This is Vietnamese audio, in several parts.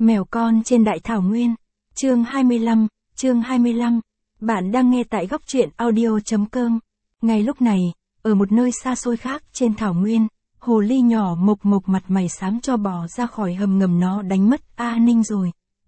Mèo con trên đại thảo nguyên. Chương 25. Bạn đang nghe tại góc truyện audio.com. Ngay lúc này, ở một nơi xa xôi khác trên thảo nguyên, hồ ly nhỏ Mộc Mộc mặt mày xám cho bò ra khỏi hầm ngầm, nó đánh mất A Ninh rồi.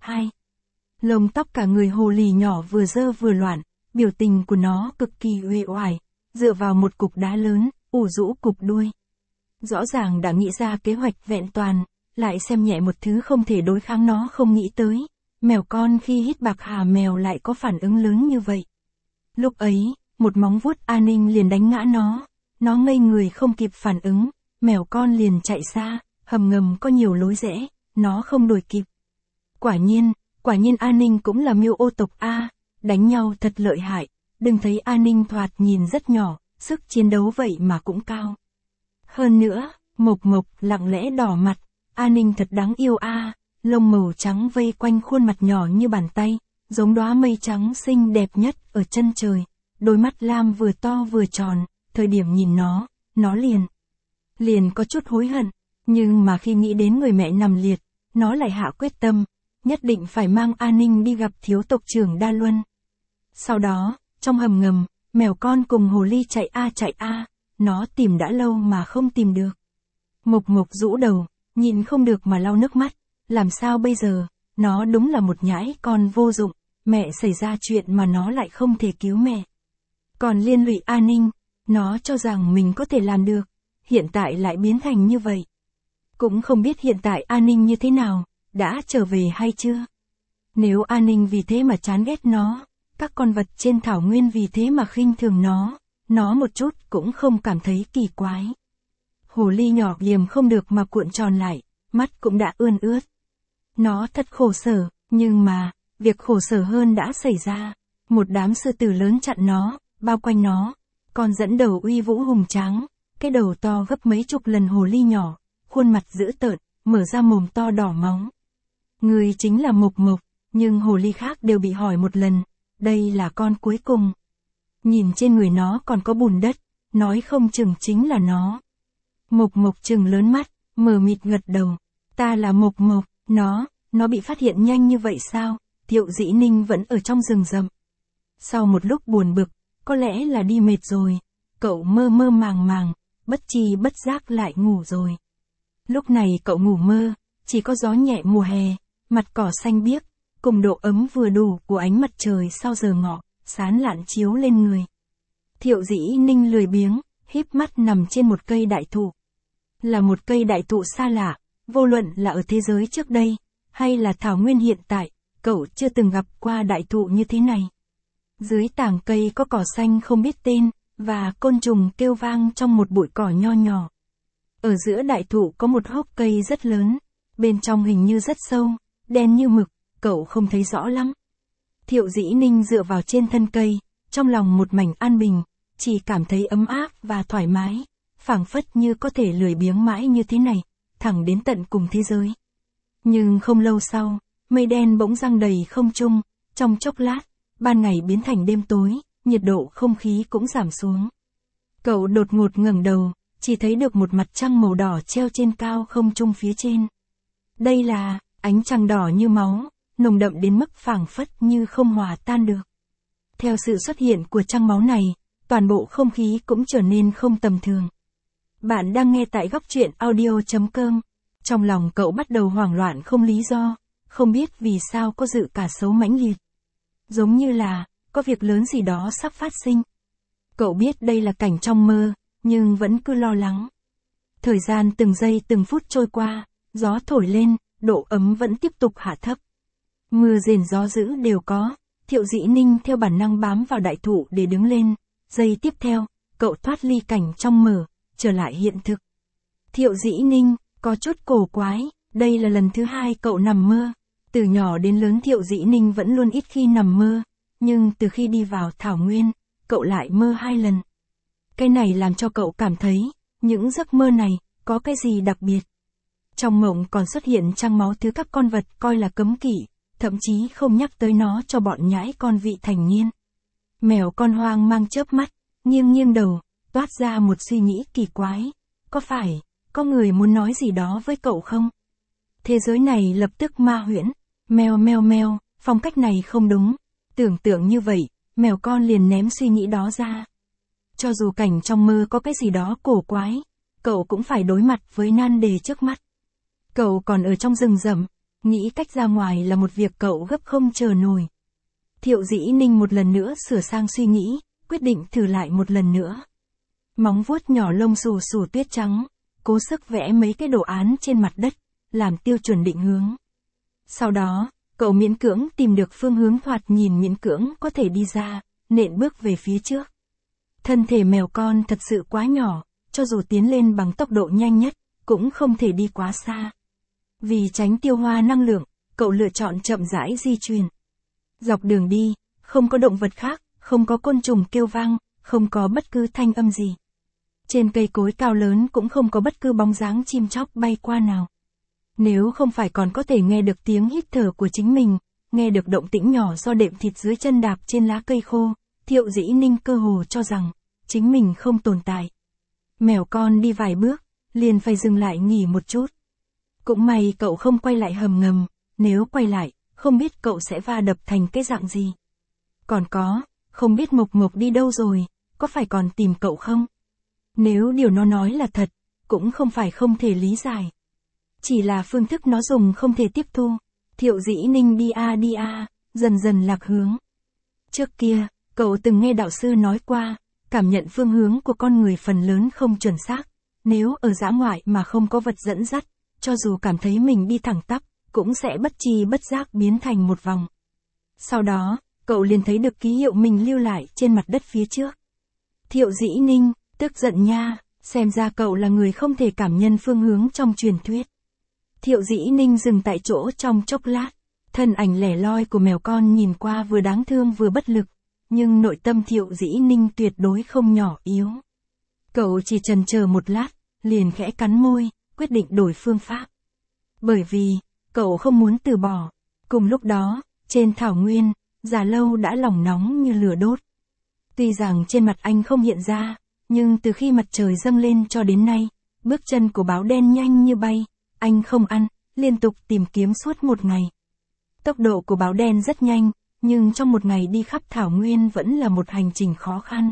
Lông tóc cả người hồ ly nhỏ vừa dơ vừa loạn, biểu tình của nó cực kỳ uể oải, dựa vào một cục đá lớn, ủ rũ cục đuôi. Rõ ràng đã nghĩ ra kế hoạch vẹn toàn, lại xem nhẹ một thứ không thể đối kháng nó không nghĩ tới. Mèo con khi hít bạc hà mèo lại có phản ứng lớn như vậy. Lúc ấy, một móng vuốt A Ninh liền đánh ngã nó ngây người không kịp phản ứng, mèo con liền chạy xa, hầm ngầm có nhiều lối rẽ, nó không đuổi kịp. Quả nhiên A Ninh cũng là miêu ô tộc A, đánh nhau thật lợi hại, đừng thấy A Ninh thoạt nhìn rất nhỏ, sức chiến đấu vậy mà cũng cao. Hơn nữa, Mộc Mộc lặng lẽ đỏ mặt, A Ninh thật đáng yêu a, lông màu trắng vây quanh khuôn mặt nhỏ như bàn tay, giống đóa mây trắng xinh đẹp nhất ở chân trời, đôi mắt lam vừa to vừa tròn, thời điểm nhìn nó liền có chút hối hận, nhưng mà khi nghĩ đến người mẹ nằm liệt, nó lại hạ quyết tâm, nhất định phải mang A Ninh đi gặp thiếu tộc trưởng Đa Luân. Sau đó, trong hầm ngầm, mèo con cùng hồ ly chạy a, nó tìm đã lâu mà không tìm được. Mộc Mộc rũ đầu, nhìn không được mà lau nước mắt, làm sao bây giờ, nó đúng là một nhãi con vô dụng, mẹ xảy ra chuyện mà nó lại không thể cứu mẹ. Còn liên lụy A Ninh, nó cho rằng mình có thể làm được, hiện tại lại biến thành như vậy. Cũng không biết hiện tại A Ninh như thế nào, đã trở về hay chưa. Nếu A Ninh vì thế mà chán ghét nó, các con vật trên thảo nguyên vì thế mà khinh thường nó một chút cũng không cảm thấy kỳ quái. Hồ ly nhỏ liềm không được mà cuộn tròn lại, mắt cũng đã ươn ướt. Nó thật khổ sở, nhưng mà, việc khổ sở hơn đã xảy ra. Một đám sư tử lớn chặn nó, bao quanh nó, còn dẫn đầu uy vũ hùng tráng, cái đầu to gấp mấy chục lần hồ ly nhỏ, khuôn mặt dữ tợn, mở ra mồm to đỏ máu. Người chính là Mộc Mộc, nhưng hồ ly khác đều bị hỏi một lần, đây là con cuối cùng. Nhìn trên người nó còn có bùn đất, nói không chừng chính là nó. Mộc Mộc trừng lớn mắt, mờ mịt gật đầu. Ta là Mộc Mộc, nó bị phát hiện nhanh như vậy sao? Thiệu Dĩ Ninh vẫn ở trong rừng rậm. Sau một lúc buồn bực, có lẽ là đi mệt rồi, cậu mơ mơ màng, bất tri bất giác lại ngủ rồi. Lúc này cậu ngủ mơ, chỉ có gió nhẹ mùa hè, mặt cỏ xanh biếc, cùng độ ấm vừa đủ của ánh mặt trời sau giờ ngọ, sáng lạn chiếu lên người. Thiệu Dĩ Ninh lười biếng, híp mắt nằm trên một cây đại thụ. Là một cây đại thụ xa lạ, vô luận là ở thế giới trước đây, hay là thảo nguyên hiện tại, cậu chưa từng gặp qua đại thụ như thế này. Dưới tảng cây có cỏ xanh không biết tên, và côn trùng kêu vang trong một bụi cỏ nho nhỏ. Ở giữa đại thụ có một hốc cây rất lớn, bên trong hình như rất sâu, đen như mực, cậu không thấy rõ lắm. Thiệu Dĩ Ninh dựa vào trên thân cây, trong lòng một mảnh an bình, chỉ cảm thấy ấm áp và thoải mái, phảng phất như có thể lười biếng mãi như thế này, thẳng đến tận cùng thế giới. Nhưng không lâu sau, mây đen bỗng giăng đầy không trung, trong chốc lát, ban ngày biến thành đêm tối, nhiệt độ không khí cũng giảm xuống. Cậu đột ngột ngẩng đầu, chỉ thấy được một mặt trăng màu đỏ treo trên cao không trung phía trên. Đây là ánh trăng đỏ như máu, nồng đậm đến mức phảng phất như không hòa tan được. Theo sự xuất hiện của trăng máu này, toàn bộ không khí cũng trở nên không tầm thường. Bạn đang nghe tại góc truyện audio.com. Trong lòng cậu bắt đầu hoảng loạn không lý do, không biết vì sao có dự cảm xấu mãnh liệt. Giống như là, có việc lớn gì đó sắp phát sinh. Cậu biết đây là cảnh trong mơ, nhưng vẫn cứ lo lắng. Thời gian từng giây từng phút trôi qua, gió thổi lên, độ ấm vẫn tiếp tục hạ thấp. Mưa rền gió dữ đều có, Thiệu Dĩ Ninh theo bản năng bám vào đại thụ để đứng lên. Giây tiếp theo, cậu thoát ly cảnh trong mơ, trở lại hiện thực. Thiệu Dĩ Ninh, có chút cổ quái, đây là lần thứ hai cậu nằm mơ. Từ nhỏ đến lớn Thiệu Dĩ Ninh vẫn luôn ít khi nằm mơ, nhưng từ khi đi vào thảo nguyên, cậu lại mơ 2 lần. Cái này làm cho cậu cảm thấy, những giấc mơ này, có cái gì đặc biệt. Trong mộng còn xuất hiện trăng máu thứ các con vật coi là cấm kỵ, thậm chí không nhắc tới nó cho bọn nhãi con vị thành niên. Mèo con hoang mang chớp mắt, nghiêng đầu, toát ra một suy nghĩ kỳ quái. Có phải, có người muốn nói gì đó với cậu không? Thế giới này lập tức ma huyễn. Meo meo meo, phong cách này không đúng. Tưởng tượng như vậy, mèo con liền ném suy nghĩ đó ra. Cho dù cảnh trong mơ có cái gì đó cổ quái, cậu cũng phải đối mặt với nan đề trước mắt. Cậu còn ở trong rừng rậm, nghĩ cách ra ngoài là một việc cậu gấp không chờ nổi. Thiệu Dĩ Ninh một lần nữa sửa sang suy nghĩ, quyết định thử lại một lần nữa. Móng vuốt nhỏ lông xù xù tuyết trắng, cố sức vẽ mấy cái đồ án trên mặt đất, làm tiêu chuẩn định hướng. Sau đó, cậu miễn cưỡng tìm được phương hướng thoạt nhìn miễn cưỡng có thể đi ra, nện bước về phía trước. Thân thể mèo con thật sự quá nhỏ, cho dù tiến lên bằng tốc độ nhanh nhất, cũng không thể đi quá xa. Vì tránh tiêu hoa năng lượng, cậu lựa chọn chậm rãi di chuyển. Dọc đường đi, không có động vật khác, không có côn trùng kêu vang, không có bất cứ thanh âm gì. Trên cây cối cao lớn cũng không có bất cứ bóng dáng chim chóc bay qua nào. Nếu không phải còn có thể nghe được tiếng hít thở của chính mình, nghe được động tĩnh nhỏ do đệm thịt dưới chân đạp trên lá cây khô, Thiệu Dĩ Ninh cơ hồ cho rằng, chính mình không tồn tại. Mèo con đi vài bước, liền phải dừng lại nghỉ một chút. Cũng may cậu không quay lại hầm ngầm, nếu quay lại, không biết cậu sẽ va đập thành cái dạng gì. Còn có, không biết Mộc Mộc đi đâu rồi, có phải còn tìm cậu không? Nếu điều nó nói là thật, cũng không phải không thể lý giải. Chỉ là phương thức nó dùng không thể tiếp thu. Thiệu Dĩ Ninh đi dần dần lạc hướng. Trước kia, cậu từng nghe đạo sư nói qua, cảm nhận phương hướng của con người phần lớn không chuẩn xác. Nếu ở dã ngoại mà không có vật dẫn dắt, cho dù cảm thấy mình đi thẳng tắp, cũng sẽ bất tri bất giác biến thành một vòng. Sau đó, cậu liền thấy được ký hiệu mình lưu lại trên mặt đất phía trước. Thiệu Dĩ Ninh, tức giận nha, xem ra cậu là người không thể cảm nhận phương hướng trong truyền thuyết. Thiệu Dĩ Ninh dừng tại chỗ trong chốc lát, thân ảnh lẻ loi của mèo con nhìn qua vừa đáng thương vừa bất lực, nhưng nội tâm Thiệu Dĩ Ninh tuyệt đối không nhỏ yếu. Cậu chỉ chần chờ một lát, liền khẽ cắn môi, quyết định đổi phương pháp. Bởi vì, cậu không muốn từ bỏ. Cùng lúc đó, trên thảo nguyên, Già Lâu đã lòng nóng như lửa đốt. Tuy rằng trên mặt anh không hiện ra, nhưng từ khi mặt trời dâng lên cho đến nay, bước chân của báo đen nhanh như bay, anh không ăn, liên tục tìm kiếm suốt một ngày. Tốc độ của báo đen rất nhanh, nhưng trong một ngày đi khắp thảo nguyên vẫn là một hành trình khó khăn.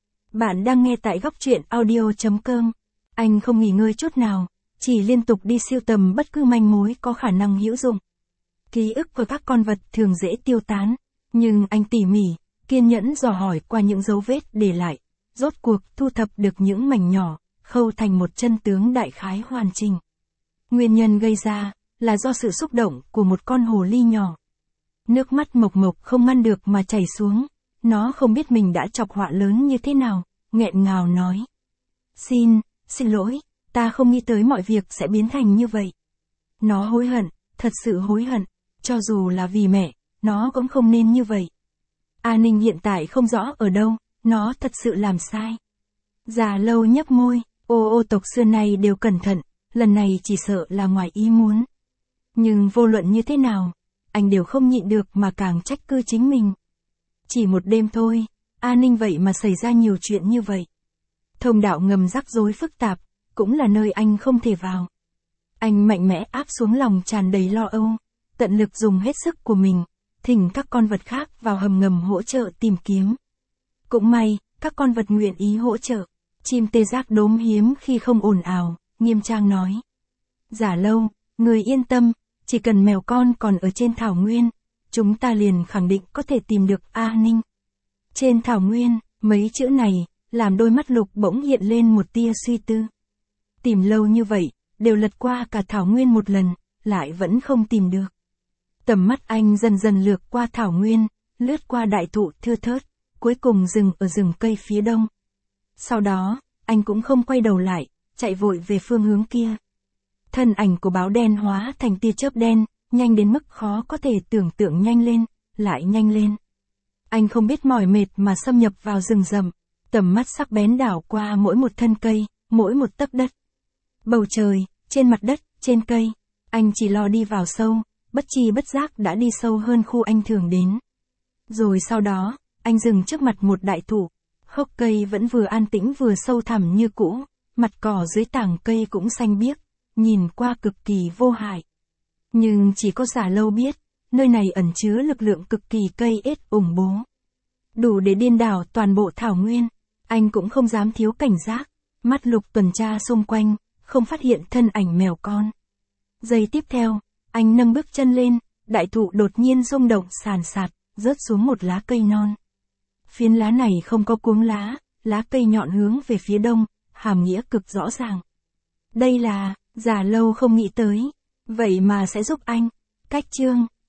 Bạn đang nghe tại góc truyện audio.com. Anh không nghỉ ngơi chút nào, chỉ liên tục đi sưu tầm bất cứ manh mối có khả năng hữu dụng. Ký ức của các con vật thường dễ tiêu tán, nhưng anh tỉ mỉ, kiên nhẫn dò hỏi qua những dấu vết để lại, rốt cuộc thu thập được những mảnh nhỏ, khâu thành một chân tướng đại khái hoàn chỉnh. Nguyên nhân gây ra là do sự xúc động của một con hồ ly nhỏ. Nước mắt Mộc Mộc không ngăn được mà chảy xuống, nó không biết mình đã chọc họa lớn như thế nào, nghẹn ngào nói. Xin lỗi, ta không nghĩ tới mọi việc sẽ biến thành như vậy. Nó hối hận, thật sự hối hận, cho dù là vì mẹ, nó cũng không nên như vậy. A Ninh hiện tại không rõ ở đâu, nó thật sự làm sai. Già Lâu nhấp môi, ô tộc xưa nay đều cẩn thận, lần này chỉ sợ là ngoài ý muốn. Nhưng vô luận như thế nào, anh đều không nhịn được mà càng trách cứ chính mình. Chỉ một đêm thôi, A Ninh vậy mà xảy ra nhiều chuyện như vậy. Thông đạo ngầm rắc rối phức tạp, cũng là nơi anh không thể vào. Anh mạnh mẽ áp xuống lòng tràn đầy lo âu, tận lực dùng hết sức của mình, thỉnh các con vật khác vào hầm ngầm hỗ trợ tìm kiếm. Cũng may, các con vật nguyện ý hỗ trợ. Chim tê giác đốm hiếm khi không ồn ào, nghiêm trang nói. Già Lâu, người yên tâm, chỉ cần mèo con còn ở trên thảo nguyên, chúng ta liền khẳng định có thể tìm được A Ninh. Trên thảo nguyên, mấy chữ này, làm đôi mắt Lục bỗng hiện lên một tia suy tư. Tìm lâu như vậy, đều lật qua cả thảo nguyên một lần, lại vẫn không tìm được. Tầm mắt anh dần dần lướt qua thảo nguyên, lướt qua đại thụ thưa thớt, cuối cùng dừng ở rừng cây phía đông. Sau đó, anh cũng không quay đầu lại, chạy vội về phương hướng kia. Thân ảnh của báo đen hóa thành tia chớp đen, nhanh đến mức khó có thể tưởng tượng nhanh lên, lại nhanh lên. Anh không biết mỏi mệt mà xâm nhập vào rừng rậm, tầm mắt sắc bén đảo qua mỗi một thân cây, mỗi một tấc đất. Bầu trời, trên mặt đất, trên cây, anh chỉ lo đi vào sâu, bất tri bất giác đã đi sâu hơn khu anh thường đến. Rồi sau đó, anh dừng trước mặt một đại thụ, gốc cây vẫn vừa an tĩnh vừa sâu thẳm như cũ, mặt cỏ dưới tảng cây cũng xanh biếc, nhìn qua cực kỳ vô hại. Nhưng chỉ có Giả Lâu biết, nơi này ẩn chứa lực lượng cực kỳ cây ết ủng bố. Đủ để điên đảo toàn bộ thảo nguyên. Anh cũng không dám thiếu cảnh giác, mắt lục tuần tra xung quanh, không phát hiện thân ảnh mèo con. Giây tiếp theo, anh nâng bước chân lên, đại thụ đột nhiên rung động sàn sạt, rớt xuống một lá cây non. Phiến lá này không có cuống lá cây nhọn hướng về phía đông, hàm nghĩa cực rõ ràng. Đây là, Giả Lâu không nghĩ tới, vậy mà sẽ giúp anh. Cách chương